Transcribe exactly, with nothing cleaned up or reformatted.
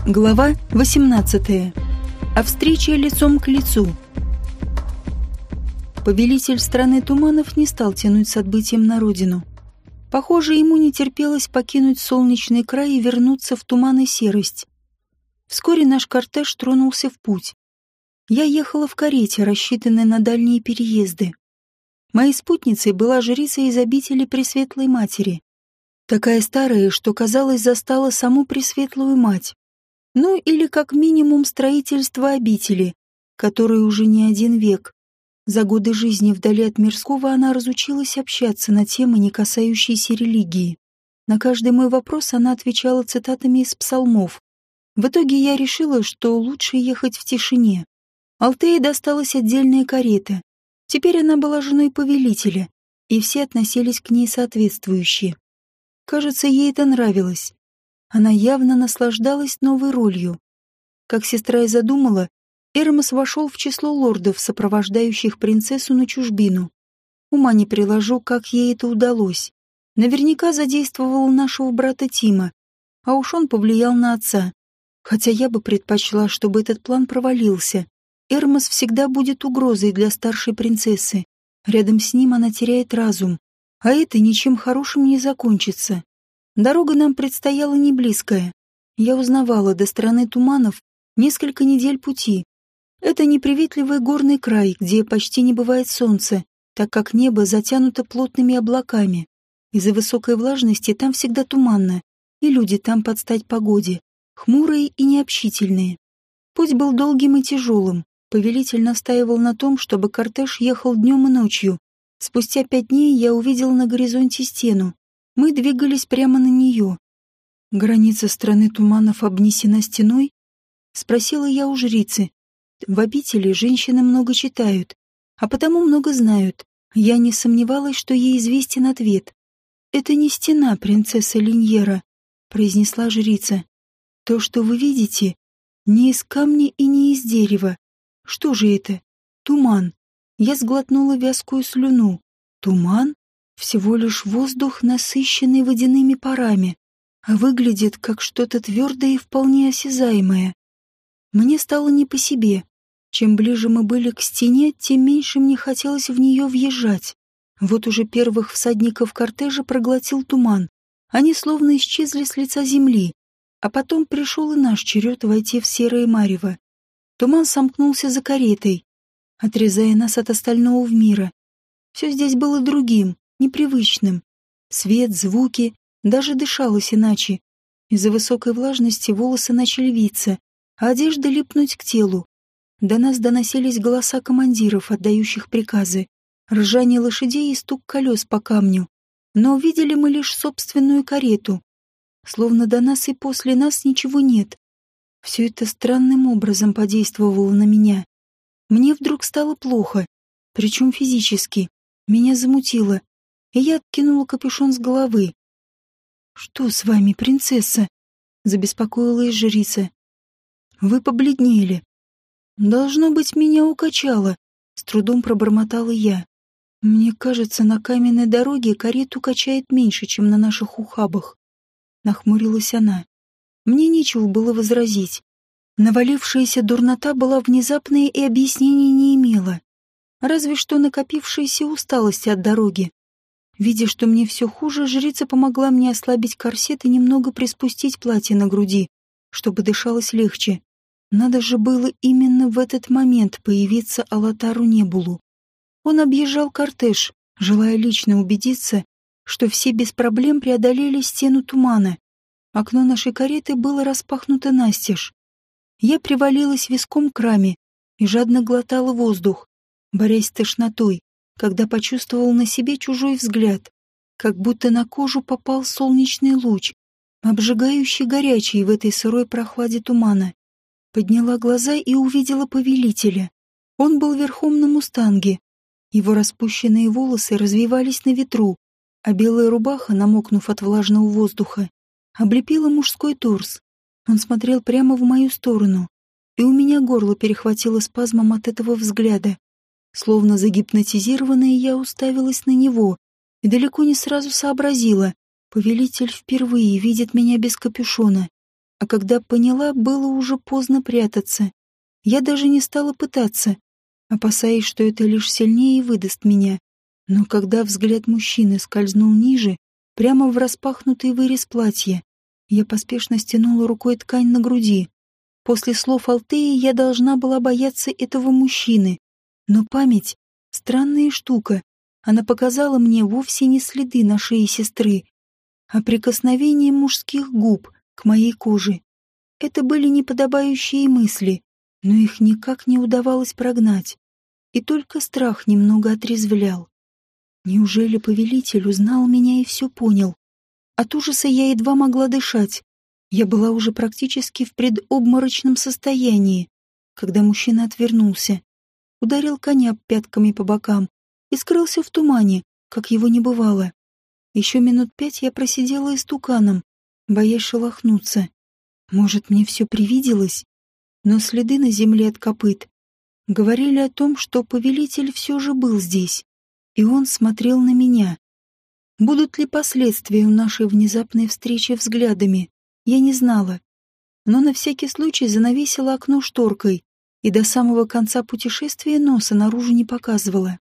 Глава восемнадцатая. О встрече лицом к лицу. Повелитель страны туманов не стал тянуть с отбытием на родину. Похоже, ему не терпелось покинуть солнечный край и вернуться в туман и серость. Вскоре наш кортеж тронулся в путь. Я ехала в карете, рассчитанной на дальние переезды. Моей спутницей была жрица из обители Пресветлой Матери. Такая старая, что, казалось, застала саму Пресветлую Мать. Ну, или как минимум строительство обители, которой уже не один век. За годы жизни вдали от мирского она разучилась общаться на темы, не касающиеся религии. На каждый мой вопрос она отвечала цитатами из псалмов. В итоге я решила, что лучше ехать в тишине. Алтее досталась отдельная карета. Теперь она была женой повелителя, и все относились к ней соответствующе. Кажется, ей это нравилось. Она явно наслаждалась новой ролью. Как сестра и задумала, Эрмос вошел в число лордов, сопровождающих принцессу на чужбину. Ума не приложу, как ей это удалось. Наверняка задействовал нашего брата Тима, а уж он повлиял на отца. Хотя я бы предпочла, чтобы этот план провалился. Эрмос всегда будет угрозой для старшей принцессы. Рядом с ним она теряет разум, а это ничем хорошим не закончится. Дорога нам предстояла не близкая. Я узнавала до страны туманов несколько недель пути. Это неприветливый горный край, где почти не бывает солнца, так как небо затянуто плотными облаками. Из-за высокой влажности там всегда туманно, и люди там под стать погоде, хмурые и необщительные. Путь был долгим и тяжелым. Повелитель настаивал на том, чтобы кортеж ехал днем и ночью. Спустя пять дней я увидел на горизонте стену. Мы двигались прямо на нее. «Граница страны туманов обнесена стеной?» — спросила я у жрицы. В обители женщины много читают, а потому много знают. Я не сомневалась, что ей известен ответ. «Это не стена, принцесса Линьера», — произнесла жрица. «То, что вы видите, не из камня и не из дерева. Что же это? Туман». Я сглотнула вязкую слюну. «Туман? Всего лишь воздух, насыщенный водяными парами, а выглядит как что-то твердое и вполне осязаемое». Мне стало не по себе. Чем ближе мы были к стене, тем меньше мне хотелось в нее въезжать. Вот уже первых всадников кортежа проглотил туман. Они словно исчезли с лица земли. А потом пришел и наш черед войти в серое марево. Туман сомкнулся за каретой, отрезая нас от остального мира. Все здесь было другим, непривычным. Свет, звуки, даже дышалось иначе. Из-за высокой влажности волосы начали виться, а одежда липнуть к телу. До нас доносились голоса командиров, отдающих приказы, ржание лошадей и стук колес по камню. Но увидели мы лишь собственную карету. Словно до нас и после нас ничего нет. Все это странным образом подействовало на меня. Мне вдруг стало плохо, причем физически. Меня замутило, и я откинула капюшон с головы. «Что с вами, принцесса?» — забеспокоилась жрица. «Вы побледнели». «Должно быть, меня укачало», — с трудом пробормотала я. «Мне кажется, на каменной дороге карету качает меньше, чем на наших ухабах», — нахмурилась она. Мне нечего было возразить. Навалившаяся дурнота была внезапной и объяснений не имела. Разве что накопившаяся усталость от дороги. Видя, что мне все хуже, жрица помогла мне ослабить корсет и немного приспустить платье на груди, чтобы дышалось легче. Надо же было именно в этот момент появиться Алатару Небулу. Он объезжал кортеж, желая лично убедиться, что все без проблем преодолели стену тумана. Окно нашей кареты было распахнуто настежь. Я привалилась виском к раме и жадно глотала воздух, борясь с тошнотой, когда почувствовал на себе чужой взгляд, как будто на кожу попал солнечный луч, обжигающий горячий в этой сырой прохладе тумана. Подняла глаза и увидела повелителя. Он был верхом на мустанге. Его распущенные волосы развивались на ветру, а белая рубаха, намокнув от влажного воздуха, облепила мужской торс. Он смотрел прямо в мою сторону, и у меня горло перехватило спазмом от этого взгляда. Словно загипнотизированная, я уставилась на него и далеко не сразу сообразила. Повелитель впервые видит меня без капюшона. А когда поняла, было уже поздно прятаться. Я даже не стала пытаться, опасаясь, что это лишь сильнее выдаст меня. Но когда взгляд мужчины скользнул ниже, прямо в распахнутый вырез платья, я поспешно стянула рукой ткань на груди. После слов Алтеи я должна была бояться этого мужчины. Но память — странная штука. Она показала мне вовсе не следы на шее сестры, а прикосновение мужских губ к моей коже. Это были неподобающие мысли, но их никак не удавалось прогнать. И только страх немного отрезвлял. Неужели повелитель узнал меня и все понял? От ужаса я едва могла дышать. Я была уже практически в предобморочном состоянии, когда мужчина отвернулся, ударил коня пятками по бокам и скрылся в тумане, как его не бывало. Еще минут пять я просидела истуканом, боясь шелохнуться. Может, мне все привиделось? Но следы на земле от копыт говорили о том, что повелитель все же был здесь, и он смотрел на меня. Будут ли последствия у нашей внезапной встречи взглядами, я не знала. Но на всякий случай занавесила окно шторкой и до самого конца путешествия носа наружу не показывала.